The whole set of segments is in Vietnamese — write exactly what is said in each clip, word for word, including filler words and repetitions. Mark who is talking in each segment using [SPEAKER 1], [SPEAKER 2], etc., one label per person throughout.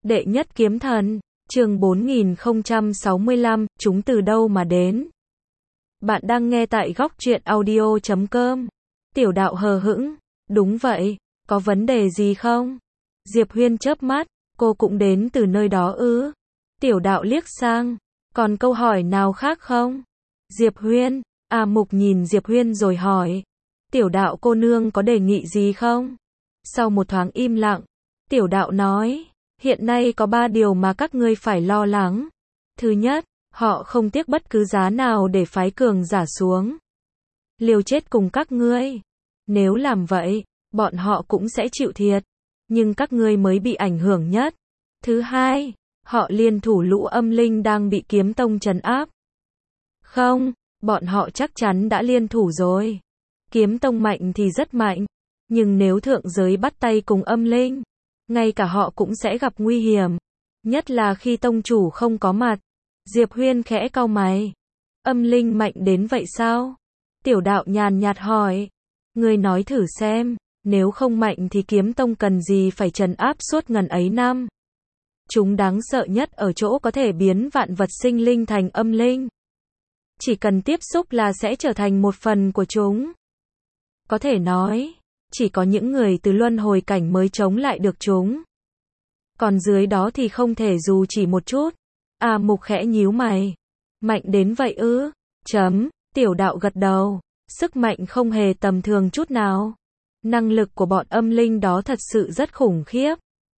[SPEAKER 1] Đệ nhất kiếm thần, chương bốn nghìn không trăm sáu mươi lăm, chúng từ đâu mà đến? Bạn đang nghe tại góc truyện audio chấm com. Tiểu đạo hờ hững, đúng vậy, có vấn đề gì không? Diệp Huyên chớp mắt, cô cũng đến từ nơi đó ư? Tiểu đạo liếc sang, còn câu hỏi nào khác không? Diệp Huyên, A Mục nhìn Diệp Huyên rồi hỏi, tiểu đạo cô nương có đề nghị gì không? Sau một thoáng im lặng, tiểu đạo nói, hiện nay có ba điều mà các ngươi phải lo lắng. Thứ nhất, họ không tiếc bất cứ giá nào để phái cường giả xuống, liều chết cùng các ngươi. Nếu làm vậy, bọn họ cũng sẽ chịu thiệt, nhưng các ngươi mới bị ảnh hưởng nhất. Thứ hai, họ liên thủ lũ âm linh đang bị kiếm tông trấn áp. Không, bọn họ chắc chắn đã liên thủ rồi. Kiếm tông mạnh thì rất mạnh, nhưng nếu thượng giới bắt tay cùng âm linh, ngay cả họ cũng sẽ gặp nguy hiểm, nhất là khi tông chủ không có mặt. Diệp Huyên khẽ cau mày. Âm linh mạnh đến vậy sao? Tiểu đạo nhàn nhạt hỏi. Ngươi nói thử xem, nếu không mạnh thì kiếm tông cần gì phải trấn áp suốt ngần ấy năm? Chúng đáng sợ nhất ở chỗ có thể biến vạn vật sinh linh thành âm linh. Chỉ cần tiếp xúc là sẽ trở thành một phần của chúng. Có thể nói, chỉ có những người từ luân hồi cảnh mới chống lại được chúng. Còn dưới đó thì không thể dù chỉ một chút. A Mục khẽ nhíu mày. Mạnh đến vậy ư? Chấm, tiểu đạo gật đầu. Sức mạnh không hề tầm thường chút nào. Năng lực của bọn âm linh đó thật sự rất khủng khiếp.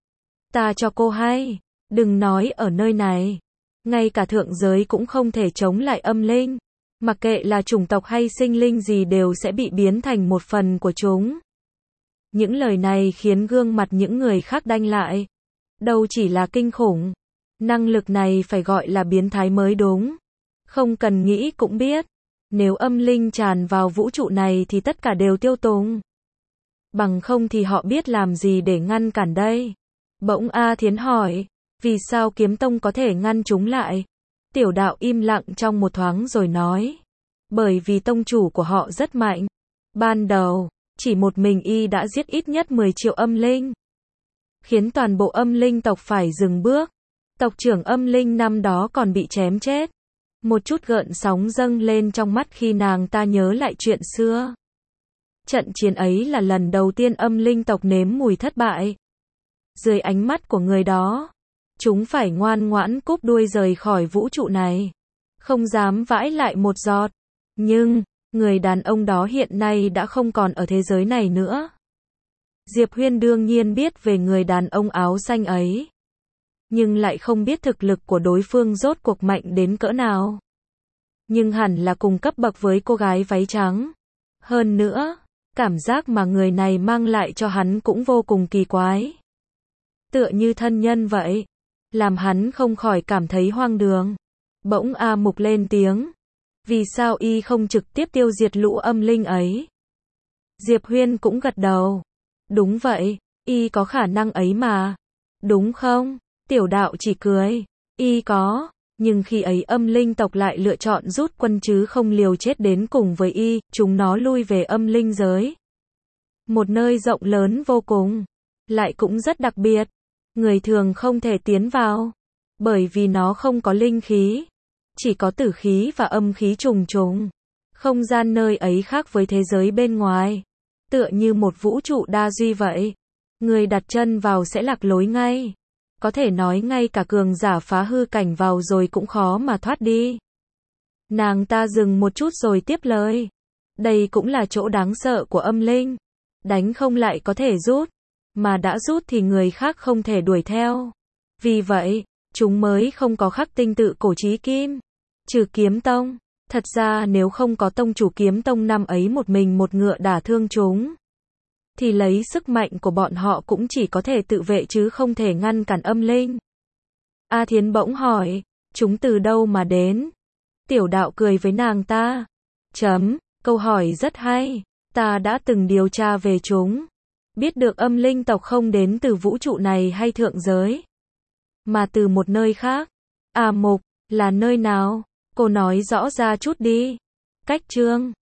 [SPEAKER 1] Ta cho cô hay, đừng nói ở nơi này. Ngay cả thượng giới cũng không thể chống lại âm linh. Mặc kệ là chủng tộc hay sinh linh gì đều sẽ bị biến thành một phần của chúng. Những lời này khiến gương mặt những người khác đanh lại. Đâu chỉ là kinh khủng. Năng lực này phải gọi là biến thái mới đúng. Không cần nghĩ cũng biết. Nếu âm linh tràn vào vũ trụ này thì tất cả đều tiêu tùng. Bằng không thì họ biết làm gì để ngăn cản đây? Bỗng A Thiến hỏi, vì sao kiếm tông có thể ngăn chúng lại? Tiểu đạo im lặng trong một thoáng rồi nói, bởi vì tông chủ của họ rất mạnh. Ban đầu, chỉ một mình y đã giết ít nhất mười triệu âm linh, khiến toàn bộ âm linh tộc phải dừng bước. Tộc trưởng âm linh năm đó còn bị chém chết. Một chút gợn sóng dâng lên trong mắt khi nàng ta nhớ lại chuyện xưa. Trận chiến ấy là lần đầu tiên âm linh tộc nếm mùi thất bại. Dưới ánh mắt của người đó, chúng phải ngoan ngoãn cúp đuôi rời khỏi vũ trụ này. Không dám vãi lại một giọt. Nhưng, người đàn ông đó hiện nay đã không còn ở thế giới này nữa. Diệp Huyên đương nhiên biết về người đàn ông áo xanh ấy, nhưng lại không biết thực lực của đối phương rốt cuộc mạnh đến cỡ nào. Nhưng hẳn là cùng cấp bậc với cô gái váy trắng. Hơn nữa, cảm giác mà người này mang lại cho hắn cũng vô cùng kỳ quái. Tựa như thân nhân vậy, làm hắn không khỏi cảm thấy hoang đường. Bỗng A Mục lên tiếng, vì sao y không trực tiếp tiêu diệt lũ âm linh ấy? Diệp Huyên cũng gật đầu. Đúng vậy, y có khả năng ấy mà. Đúng không? Tiểu đạo chỉ cười. Y có, nhưng khi ấy âm linh tộc lại lựa chọn rút quân chứ không liều chết đến cùng với y, chúng nó lui về âm linh giới. Một nơi rộng lớn vô cùng, lại cũng rất đặc biệt. Người thường không thể tiến vào, bởi vì nó không có linh khí, chỉ có tử khí và âm khí trùng trùng. Không gian nơi ấy khác với thế giới bên ngoài, tựa như một vũ trụ đa duy vậy. Người đặt chân vào sẽ lạc lối ngay. Có thể nói ngay cả cường giả phá hư cảnh vào rồi cũng khó mà thoát đi. Nàng ta dừng một chút rồi tiếp lời. Đây cũng là chỗ đáng sợ của âm linh. Đánh không lại có thể rút, mà đã rút thì người khác không thể đuổi theo. Vì vậy, chúng mới không có khắc tinh tự cổ chí kim. Trừ kiếm tông, thật ra nếu không có tông chủ kiếm tông năm ấy một mình một ngựa đả thương chúng, thì lấy sức mạnh của bọn họ cũng chỉ có thể tự vệ chứ không thể ngăn cản âm linh. A Thiến bỗng hỏi, chúng từ đâu mà đến? Tiểu đạo cười với nàng ta. Chấm, câu hỏi rất hay. Ta đã từng điều tra về chúng. Biết được âm linh tộc không đến từ vũ trụ này hay thượng giới, mà từ một nơi khác. À Mục, là nơi nào? Cô nói rõ ra chút đi. Cách chương.